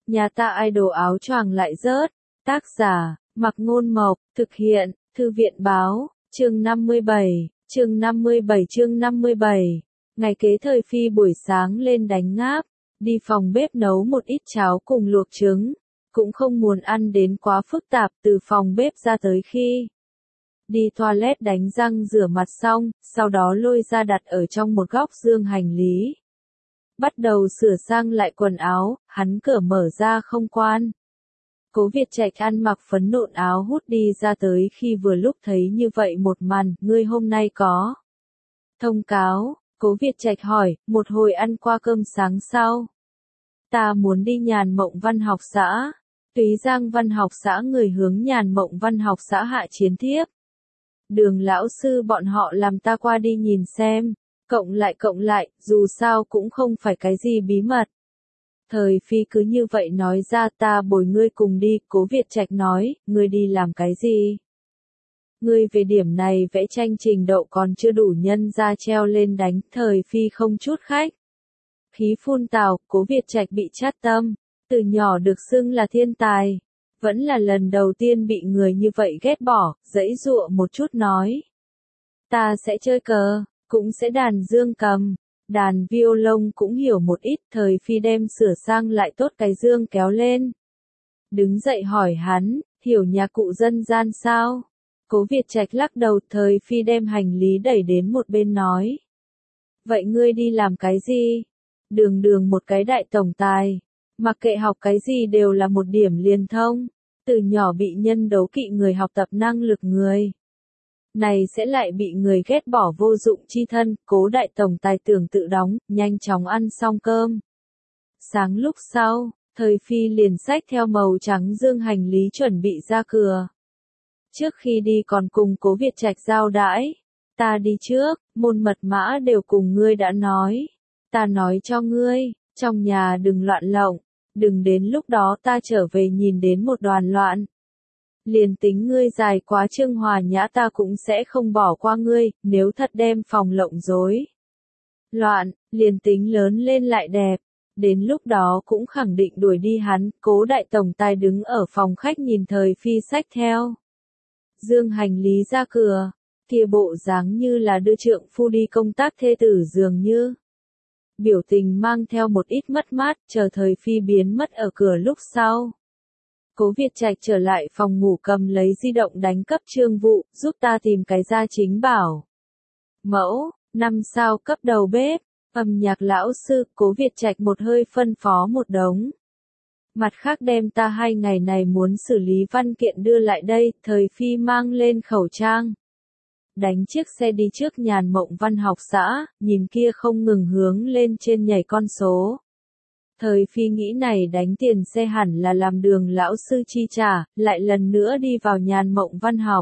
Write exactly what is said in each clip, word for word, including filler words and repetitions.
Nhà ta idol áo choàng lại rớt. Tác giả, Mặc Ngôn Mộc, thực hiện, Thư viện Báo, chương năm mươi bảy, chương năm mươi bảy chương năm mươi bảy. Ngày kế Thời Phi buổi sáng lên đánh ngáp, đi phòng bếp nấu một ít cháo cùng luộc trứng, cũng không muốn ăn đến quá phức tạp. Từ phòng bếp ra tới khi đi toilet đánh răng rửa mặt xong, sau đó lôi ra đặt ở trong một góc dương hành lý. Bắt đầu sửa sang lại quần áo, hắn cửa mở ra không quan. Cố Việt Trạch ăn mặc phấn nộn áo hút đi ra tới khi vừa lúc thấy như vậy một màn, ngươi hôm nay có thông cáo, Cố Việt Trạch hỏi, một hồi ăn qua cơm sáng sau. Ta muốn đi Nhàn Mộng Văn học xã, Túy Giang Văn học xã người hướng Nhàn Mộng Văn học xã hạ chiến thiếp. Đường lão sư bọn họ làm ta qua đi nhìn xem, cộng lại cộng lại, dù sao cũng không phải cái gì bí mật. Thời Phi cứ như vậy nói ra, ta bồi ngươi cùng đi. Cố Việt Trạch nói, ngươi đi làm cái gì? Ngươi về điểm này vẽ tranh trình độ còn chưa đủ nhân ra treo lên đánh. Thời Phi không chút khách khí phun tào. Cố Việt Trạch bị chát tâm, từ nhỏ được xưng là thiên tài, vẫn là lần đầu tiên bị người như vậy ghét bỏ, giãy giụa một chút nói. Ta sẽ chơi cờ, cũng sẽ đàn dương cầm, đàn violon cũng hiểu một ít. Thời Phi đem sửa sang lại tốt cái dương kéo lên, đứng dậy hỏi hắn, hiểu nhạc cụ dân gian sao? Cố Việt Trạch lắc đầu. Thời Phi đem hành lý đẩy đến một bên nói, vậy ngươi đi làm cái gì? Đường đường một cái đại tổng tài, mặc kệ học cái gì đều là một điểm liền thông, từ nhỏ bị nhân đấu kỵ người học tập năng lực người này sẽ lại bị người ghét bỏ vô dụng chi thân. Cố đại tổng tài tưởng tự đóng, nhanh chóng ăn xong cơm sáng lúc sau, Thời Phi liền xách theo màu trắng dương hành lý chuẩn bị ra cửa. Trước khi đi còn cùng Cố Việt Trạch giao đãi, ta đi trước, môn mật mã đều cùng ngươi đã nói, ta nói cho ngươi, trong nhà đừng loạn lộng, đừng đến lúc đó ta trở về nhìn đến một đoàn loạn. Liền tính ngươi dài quá Trương Hòa Nhã ta cũng sẽ không bỏ qua ngươi. Nếu thật đem phòng lộng rối loạn, liền tính lớn lên lại đẹp, đến lúc đó cũng khẳng định đuổi đi hắn. Cố đại tổng tài đứng ở phòng khách nhìn Thời Phi xách theo dương hành lý ra cửa, kia bộ dáng như là đưa trượng phu đi công tác thê tử dường như. Biểu tình mang theo một ít mất mát. Chờ Thời Phi biến mất ở cửa lúc sau, Cố Việt Trạch trở lại phòng ngủ cầm lấy di động đánh cấp Trương Vụ, giúp ta tìm cái gia chính bảo mẫu, năm sao cấp đầu bếp, âm nhạc lão sư. Cố Việt Trạch một hơi phân phó một đống. Mặt khác đem ta hai ngày này muốn xử lý văn kiện đưa lại đây. Thời Phi mang lên khẩu trang, đánh chiếc xe đi trước Nhàn Mộng Văn học xã, nhìn kia không ngừng hướng lên trên nhảy con số. Thời Phi nghĩ này đánh tiền xe hẳn là làm đường lão sư chi trả, lại lần nữa đi vào Nhàn Mộng Văn học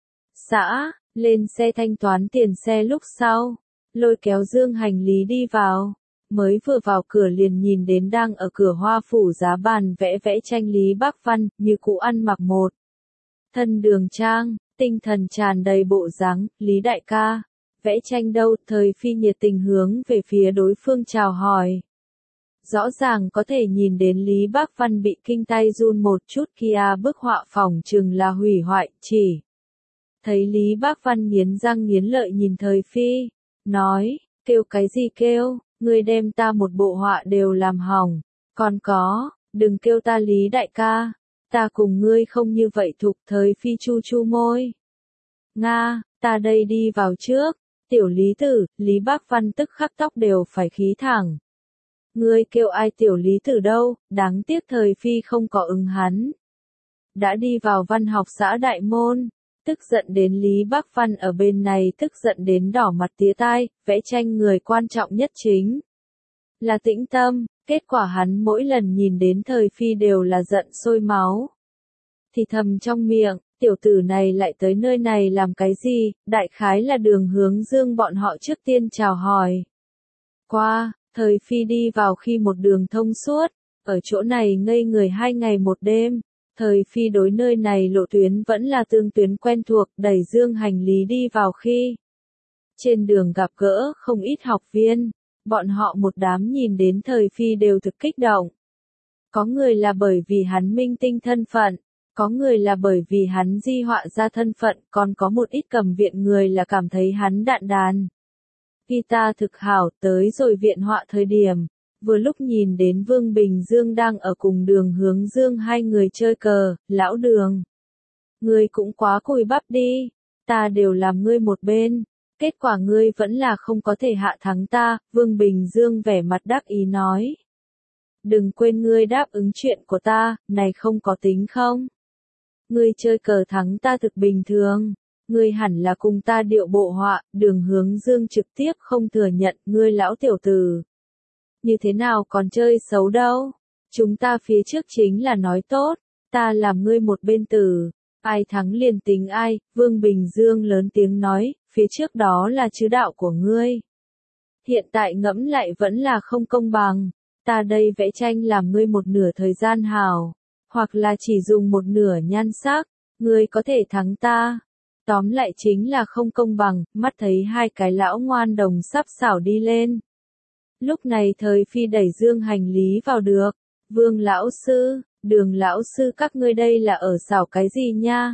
xã, lên xe thanh toán tiền xe lúc sau, lôi kéo dương hành lý đi vào. Mới vừa vào cửa liền nhìn đến đang ở cửa hoa phủ giá bàn vẽ vẽ tranh Lý Bác Văn, như cũ ăn mặc một thân đường trang, tinh thần tràn đầy bộ dáng. Lý đại ca, vẽ tranh đâu? Thời Phi nhiệt tình hướng về phía đối phương chào hỏi. Rõ ràng có thể nhìn đến Lý Bác Văn bị kinh tay run một chút. Kia bức họa phỏng chừng là hủy hoại, chỉ thấy Lý Bác Văn nghiến răng nghiến lợi nhìn Thời Phi, nói, kêu cái gì kêu, ngươi đem ta một bộ họa đều làm hỏng, còn có, đừng kêu ta Lý đại ca, ta cùng ngươi không như vậy thục. Thời Phi chu chu môi, Nga, ta đây đi vào trước, tiểu Lý tử. Lý Bác Văn tức khắc tóc đều phải khí thẳng. Ngươi kêu ai tiểu Lý tử đâu? Đáng tiếc Thời Phi không có ứng hắn. Đã đi vào văn học xã đại môn, tức giận đến Lý Bác Văn ở bên này tức giận đến đỏ mặt tía tai. Vẽ tranh người quan trọng nhất chính là tĩnh tâm, kết quả hắn mỗi lần nhìn đến Thời Phi đều là giận sôi máu. Thì thầm trong miệng, tiểu tử này lại tới nơi này làm cái gì? Đại khái là đường hướng dương bọn họ trước tiên chào hỏi qua. Thời Phi đi vào khi một đường thông suốt, ở chỗ này ngây người hai ngày một đêm. Thời Phi đối nơi này lộ tuyến vẫn là tương tuyến quen thuộc. Đẩy dương hành lý đi vào khi trên đường gặp gỡ không ít học viên, bọn họ một đám nhìn đến Thời Phi đều thực kích động. Có người là bởi vì hắn minh tinh thân phận, có người là bởi vì hắn di họa ra thân phận, còn có một ít cầm viện người là cảm thấy hắn đạn đàn. Guitar thực hảo, tới rồi viện họa thời điểm, vừa lúc nhìn đến Vương Bình Dương đang ở cùng Đường Hướng Dương hai người chơi cờ, lão Đường. Ngươi cũng quá cùi bắp đi, ta đều làm ngươi một bên, kết quả ngươi vẫn là không có thể hạ thắng ta, Vương Bình Dương vẻ mặt đắc ý nói. Đừng quên ngươi đáp ứng chuyện của ta, này không có tính không? Ngươi chơi cờ thắng ta thực bình thường, ngươi hẳn là cùng ta điệu bộ họa, Đường Hướng Dương trực tiếp không thừa nhận, ngươi lão tiểu tử. Như thế nào còn chơi xấu đâu? Chúng ta phía trước chính là nói tốt, ta làm ngươi một bên tử, ai thắng liền tính ai, Vương Bình Dương lớn tiếng nói, phía trước đó là chứ đạo của ngươi. Hiện tại ngẫm lại vẫn là không công bằng, ta đây vẽ tranh làm ngươi một nửa thời gian hào, hoặc là chỉ dùng một nửa nhan sắc, ngươi có thể thắng ta. Tóm lại chính là không công bằng, mắt thấy hai cái lão ngoan đồng sắp xảo đi lên. Lúc này Thời Phi đẩy dương hành lý vào được, Vương lão sư, Đường lão sư các ngươi đây là ở xảo cái gì nha?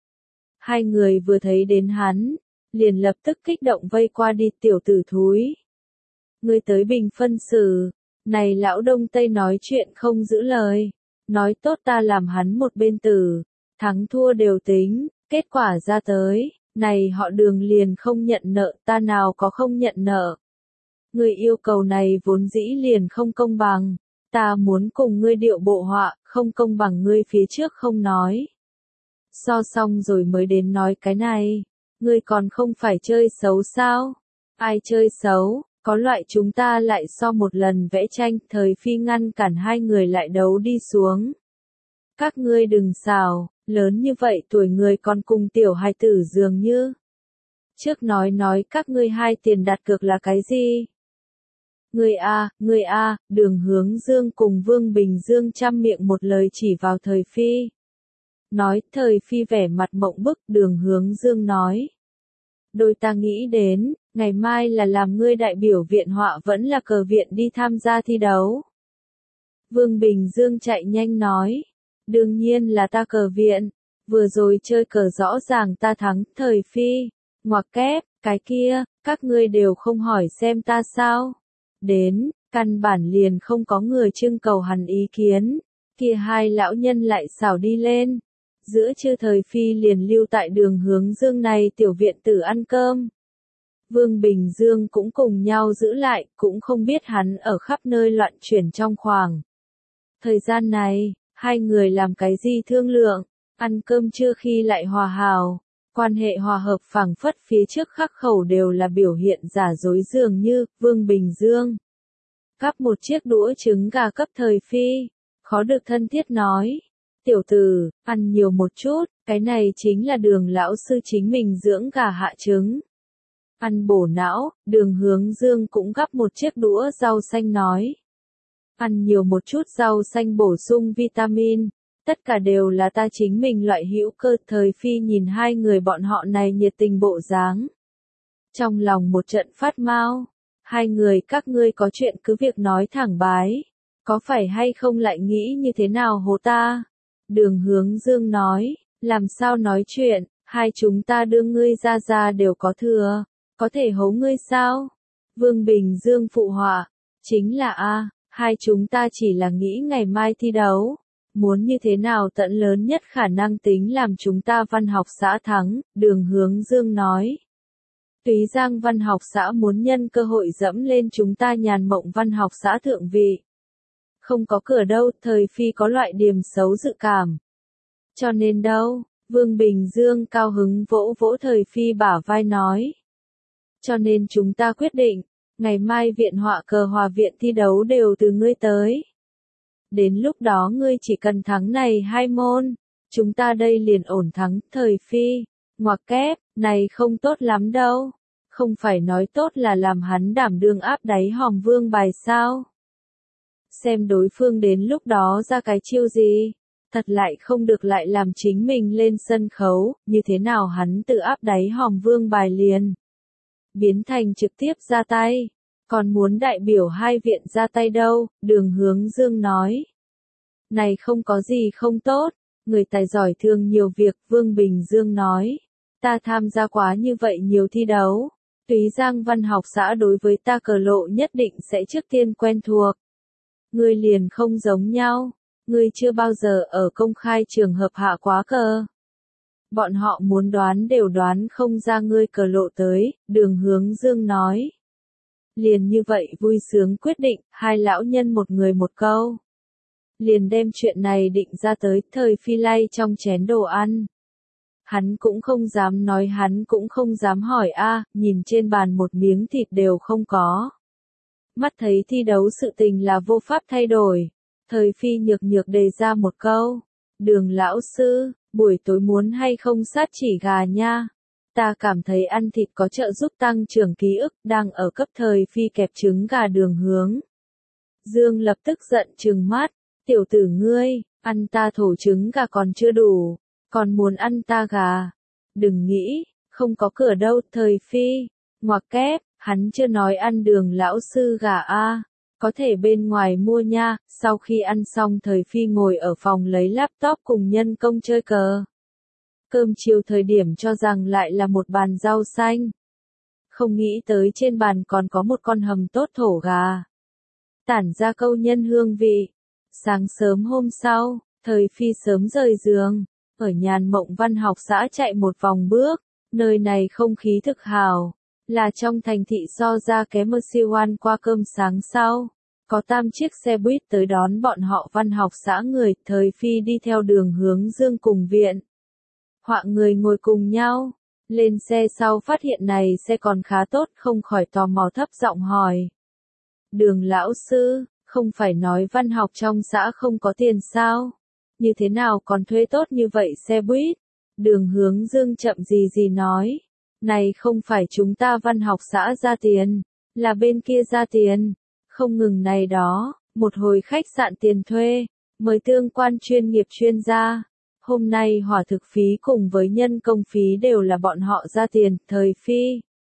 Hai người vừa thấy đến hắn, liền lập tức kích động vây qua đi tiểu tử thúi. Ngươi tới bình phân xử, này lão Đông Tây nói chuyện không giữ lời, nói tốt ta làm hắn một bên tử, thắng thua đều tính, kết quả ra tới, này họ Đường liền không nhận nợ, ta nào có không nhận nợ. Ngươi yêu cầu này vốn dĩ liền không công bằng, ta muốn cùng ngươi điệu bộ họa, không công bằng ngươi phía trước không nói. So xong rồi mới đến nói cái này, ngươi còn không phải chơi xấu sao? Ai chơi xấu, có loại chúng ta lại so một lần vẽ tranh, Thời Phi ngăn cản hai người lại đấu đi xuống. Các ngươi đừng xào, lớn như vậy tuổi người còn cùng tiểu hài tử dường như. Trước nói nói các ngươi hai tiền đặt cược là cái gì? Ngươi a, ngươi a, Đường Hướng Dương cùng Vương Bình Dương trăm miệng một lời chỉ vào Thời Phi. Nói, Thời Phi vẻ mặt mộng bức, Đường Hướng Dương nói. Đôi ta nghĩ đến, ngày mai là làm ngươi đại biểu viện họa vẫn là cờ viện đi tham gia thi đấu. Vương Bình Dương chạy nhanh nói. Đương nhiên là ta cờ viện, vừa rồi chơi cờ rõ ràng ta thắng, Thời Phi. Ngoặc kép, cái kia, các ngươi đều không hỏi xem ta sao. Đến, căn bản liền không có người trưng cầu hắn ý kiến, kia hai lão nhân lại xảo đi lên. Giữa trưa Thời Phi liền lưu tại Đường Hướng Dương này tiểu viện tử ăn cơm. Vương Bình Dương cũng cùng nhau giữ lại, cũng không biết hắn ở khắp nơi loạn chuyển trong khoảng. Thời gian này, hai người làm cái gì thương lượng, ăn cơm trưa khi lại hòa hảo. Quan hệ hòa hợp phảng phất phía trước khắc khẩu đều là biểu hiện giả dối dường như, Vương Bình Dương. Cắp một chiếc đũa trứng gà cấp Thời Phi, khó được thân thiết nói. Tiểu tử, ăn nhiều một chút, cái này chính là Đường lão sư chính mình dưỡng gà hạ trứng. Ăn bổ não, Đường Hướng Dương cũng gắp một chiếc đũa rau xanh nói. Ăn nhiều một chút rau xanh bổ sung vitamin. Tất cả đều là ta chính mình loại hữu cơ. Thời Phi nhìn hai người bọn họ này nhiệt tình bộ dáng. Trong lòng một trận phát mau. Hai người các ngươi có chuyện cứ việc nói thẳng bái. Có phải hay không lại nghĩ như thế nào hố ta? Đường Hướng Dương nói, làm sao nói chuyện, hai chúng ta đưa ngươi ra ra đều có thừa. Có thể hố ngươi sao? Vương Bình Dương phụ họa. Chính là a, hai chúng ta chỉ là nghĩ ngày mai thi đấu. Muốn như thế nào tận lớn nhất khả năng tính làm chúng ta văn học xã thắng, Đường Hướng Dương nói. Túy Giang văn học xã muốn nhân cơ hội dẫm lên chúng ta Nhàn Mộng văn học xã thượng vị. Không có cửa đâu, Thời Phi có loại điểm xấu dự cảm. Cho nên đâu, Vương Bình Dương cao hứng vỗ vỗ Thời Phi bả vai nói. Cho nên chúng ta quyết định, ngày mai viện họa cờ hòa viện thi đấu đều từ ngươi tới. Đến lúc đó ngươi chỉ cần thắng này hai môn, chúng ta đây liền ổn thắng. Thời Phi, ngoặc kép, này không tốt lắm đâu. Không phải nói tốt là làm hắn đảm đương áp đáy hòm vương bài sao? Xem đối phương đến lúc đó ra cái chiêu gì, thật lại không được lại làm chính mình lên sân khấu, như thế nào hắn tự áp đáy hòm vương bài liền. Biến thành trực tiếp ra tay, còn muốn đại biểu hai viện ra tay đâu, Đường Hướng Dương nói. Này không có gì không tốt, người tài giỏi thường nhiều việc, Vương Bình Dương nói. Ta tham gia quá như vậy nhiều thi đấu. Túy Giang Văn học xã đối với ta cờ lộ nhất định sẽ trước tiên quen thuộc. Ngươi liền không giống nhau, ngươi chưa bao giờ ở công khai trường hợp hạ quá cờ. Bọn họ muốn đoán đều đoán không ra ngươi cờ lộ tới, Đường Hướng Dương nói. Liền như vậy vui sướng quyết định, hai lão nhân một người một câu. Liền đem chuyện này định ra tới, Thời Phi lay trong chén đồ ăn. Hắn cũng không dám nói, hắn cũng không dám hỏi a, nhìn trên bàn một miếng thịt đều không có. Mắt thấy thi đấu sự tình là vô pháp thay đổi. Thời Phi nhược nhược đề ra một câu. Đường lão sư, buổi tối muốn hay không sát chỉ gà nha. Ta cảm thấy ăn thịt có trợ giúp tăng trưởng ký ức, đang ở cấp Thời Phi kẹp trứng gà Đường Hướng Dương lập tức giận trừng mắt. Tiểu tử ngươi, ăn ta thổ trứng gà còn chưa đủ, còn muốn ăn ta gà. Đừng nghĩ, không có cửa đâu. Thời Phi, ngoặc kép, hắn chưa nói ăn Đường lão sư gà a, có thể bên ngoài mua nha. Sau khi ăn xong Thời Phi ngồi ở phòng lấy laptop cùng nhân công chơi cờ. Cơm chiều thời điểm cho rằng lại là một bàn rau xanh. Không nghĩ tới trên bàn còn có một con hầm tốt thổ gà. Tản ra câu nhân hương vị. Sáng sớm hôm sau, Thời Phi sớm rời giường, ở Nhàn Mộng Văn học xã chạy một vòng bước, nơi này không khí thực hào, là trong thành thị so ra kém Merciwan qua cơm sáng sau. Có tam chiếc xe buýt tới đón bọn họ văn học xã người, Thời Phi đi theo Đường Hướng Dương cùng viện. Họa người ngồi cùng nhau, lên xe sau phát hiện này xe còn khá tốt, không khỏi tò mò thấp giọng hỏi. Đường lão sư, không phải nói văn học trong xã không có tiền sao? Như thế nào còn thuê tốt như vậy xe buýt? Đường Hướng Dương chậm gì gì nói. Này không phải chúng ta văn học xã ra tiền, là bên kia ra tiền. Không ngừng này đó, một hồi khách sạn tiền thuê, mời tương quan chuyên nghiệp chuyên gia. Hôm nay hỏa thực phí cùng với nhân công phí đều là bọn họ ra tiền. Thời Phi,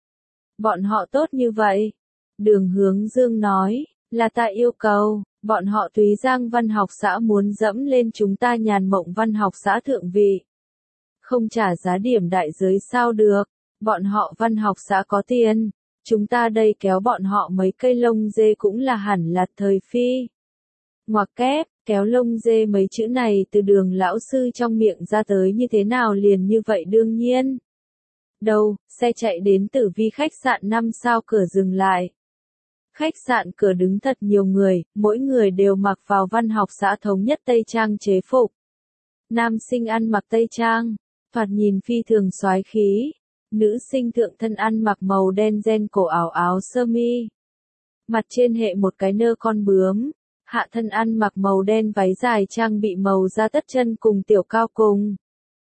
bọn họ tốt như vậy. Đường Hướng Dương nói, là ta yêu cầu, bọn họ Túy Giang Văn học xã muốn dẫm lên chúng ta Nhàn Mộng Văn học xã thượng vị. Không trả giá điểm đại giới sao được, bọn họ văn học xã có tiền, chúng ta đây kéo bọn họ mấy cây lông dê cũng là hẳn là. Thời Phi, ngoặc kép, kéo lông dê mấy chữ này từ Đường lão sư trong miệng ra tới như thế nào liền như vậy đương nhiên. Đâu, xe chạy đến Tử Vi khách sạn năm sao cửa dừng lại. Khách sạn cửa đứng thật nhiều người, mỗi người đều mặc vào văn học xã thống nhất tây trang chế phục. Nam sinh ăn mặc tây trang, thoạt nhìn phi thường soái khí. Nữ sinh thượng thân ăn mặc màu đen ren cổ áo áo sơ mi. Mặt trên hệ một cái nơ con bướm. Hạ thân ăn mặc màu đen váy dài trang bị màu da tất chân cùng tiểu cao cùng.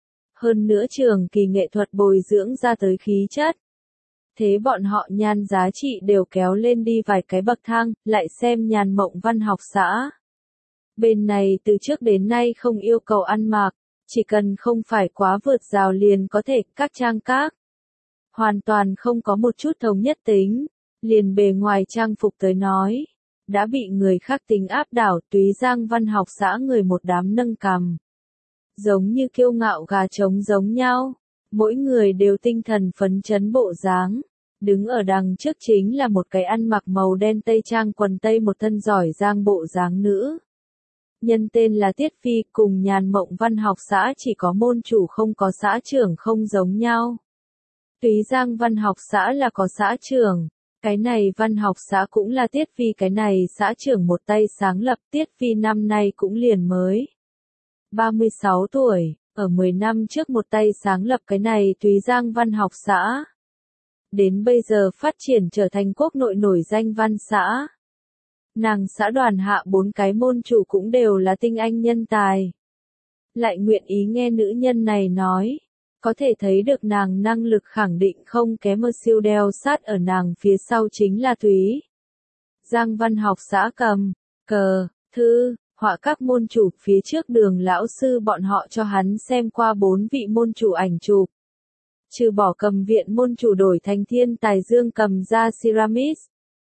Hơn nữa trường kỳ nghệ thuật bồi dưỡng ra tới khí chất. Thế bọn họ nhan giá trị đều kéo lên đi vài cái bậc thang, lại xem Nhàn Mộng Văn học xã. Bên này từ trước đến nay không yêu cầu ăn mặc, chỉ cần không phải quá vượt rào liền có thể các trang các. Hoàn toàn không có một chút thống nhất tính, liền bề ngoài trang phục tới nói. Đã bị người khác tính áp đảo. Túy Giang Văn học xã người một đám nâng cằm. Giống như kiêu ngạo gà trống giống nhau. Mỗi người đều tinh thần phấn chấn bộ dáng. Đứng ở đằng trước chính là một cái ăn mặc màu đen tây trang quần tây một thân giỏi giang bộ dáng nữ. Nhân tên là Tiết Phi, cùng Nhàn Mộng Văn học xã chỉ có môn chủ không có xã trưởng không giống nhau. Túy Giang Văn học xã là có xã trưởng. Cái này văn học xã cũng là Tiết Phi, cái này xã trưởng một tay sáng lập. Tiết Phi năm nay cũng liền mới ba mươi sáu tuổi, ở mười năm trước một tay sáng lập cái này Túy Giang Văn học xã. Đến bây giờ phát triển trở thành quốc nội nổi danh văn xã. Nàng xã đoàn hạ bốn cái môn chủ cũng đều là tinh anh nhân tài. Lại nguyện ý nghe nữ nhân này nói. Có thể thấy được nàng năng lực khẳng định không kém ở siêu đeo sát ở nàng phía sau chính là Túy Giang Văn học xã cầm, cờ, thư, họa các môn chủ. Phía trước Đường lão sư bọn họ cho hắn xem qua bốn vị môn chủ ảnh chụp. Trừ bỏ cầm viện môn chủ đổi thành thiên tài Dương cầm ra Ceramis.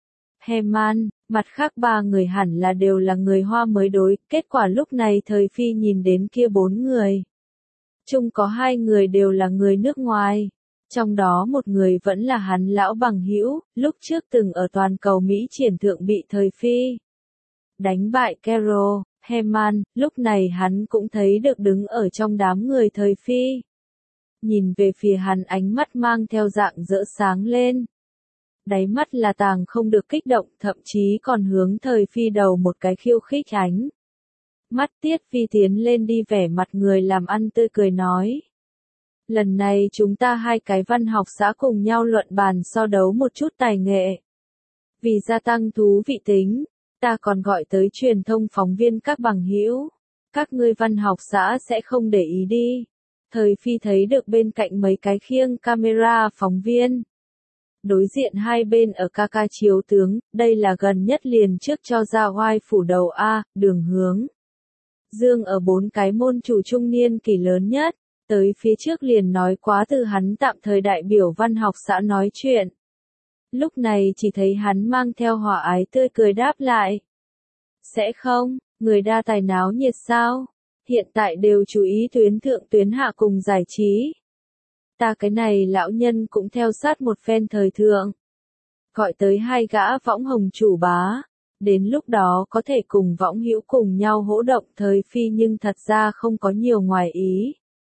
Heman, mặt khác ba người hẳn là đều là người Hoa mới đối, kết quả lúc này thời phi nhìn đến kia bốn người. Chung có hai người đều là người nước ngoài. Trong đó một người vẫn là hắn lão bằng hữu, lúc trước từng ở toàn cầu Mỹ triển thượng bị thời phi đánh bại Carol, Heman, lúc này hắn cũng thấy được đứng ở trong đám người thời phi. Nhìn về phía hắn ánh mắt mang theo dạng rỡ sáng lên. Đáy mắt là tàng không được kích động, thậm chí còn hướng thời phi đầu một cái khiêu khích ánh. Mắt Tiết Phi tiến lên đi vẻ mặt người làm ăn tươi cười nói. Lần này chúng ta hai cái văn học xã cùng nhau luận bàn so đấu một chút tài nghệ. Vì gia tăng thú vị tính, ta còn gọi tới truyền thông phóng viên các bằng hữu. Các ngươi văn học xã sẽ không để ý đi. Thời phi thấy được bên cạnh mấy cái khiêng camera phóng viên. Đối diện hai bên ở ca ca chiếu tướng, đây là gần nhất liền trước cho ra oai phủ đầu A, đường hướng. Dương ở bốn cái môn chủ trung niên kỷ lớn nhất, tới phía trước liền nói quá từ hắn tạm thời đại biểu văn học xã nói chuyện. Lúc này chỉ thấy hắn mang theo hòa ái tươi cười đáp lại. Sẽ không, người đa tài náo nhiệt sao? Hiện tại đều chú ý tuyến thượng tuyến hạ cùng giải trí. Ta cái này lão nhân cũng theo sát một phen thời thượng. Gọi tới hai gã võng hồng chủ bá. Đến lúc đó có thể cùng võng hữu cùng nhau hỗ động thời phi nhưng thật ra không có nhiều ngoài ý.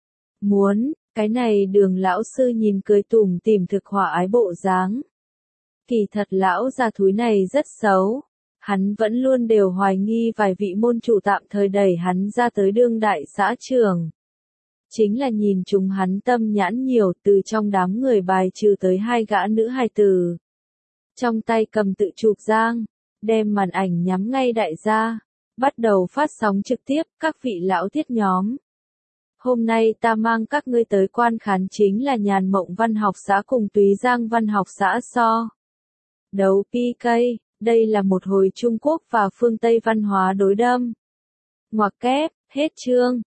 Muốn, cái này đường lão sư nhìn cười tủm tỉm thực hòa ái bộ dáng. Kỳ thật lão già thúi này rất xấu. Hắn vẫn luôn đều hoài nghi vài vị môn chủ tạm thời đẩy hắn ra tới đương đại xã trường. Chính là nhìn chúng hắn tâm nhãn nhiều từ trong đám người bài trừ tới hai gã nữ hài tử. Trong tay cầm tự chụp giang, đem màn ảnh nhắm ngay đại gia, bắt đầu phát sóng trực tiếp các vị lão thiết nhóm. Hôm nay ta mang các ngươi tới quan khán chính là Nhàn Mộng Văn học xã cùng Túy Giang Văn học xã so. Đấu pê ca, đây là một hồi Trung Quốc và phương Tây văn hóa đối đâm. Ngoặc kép, hết chương.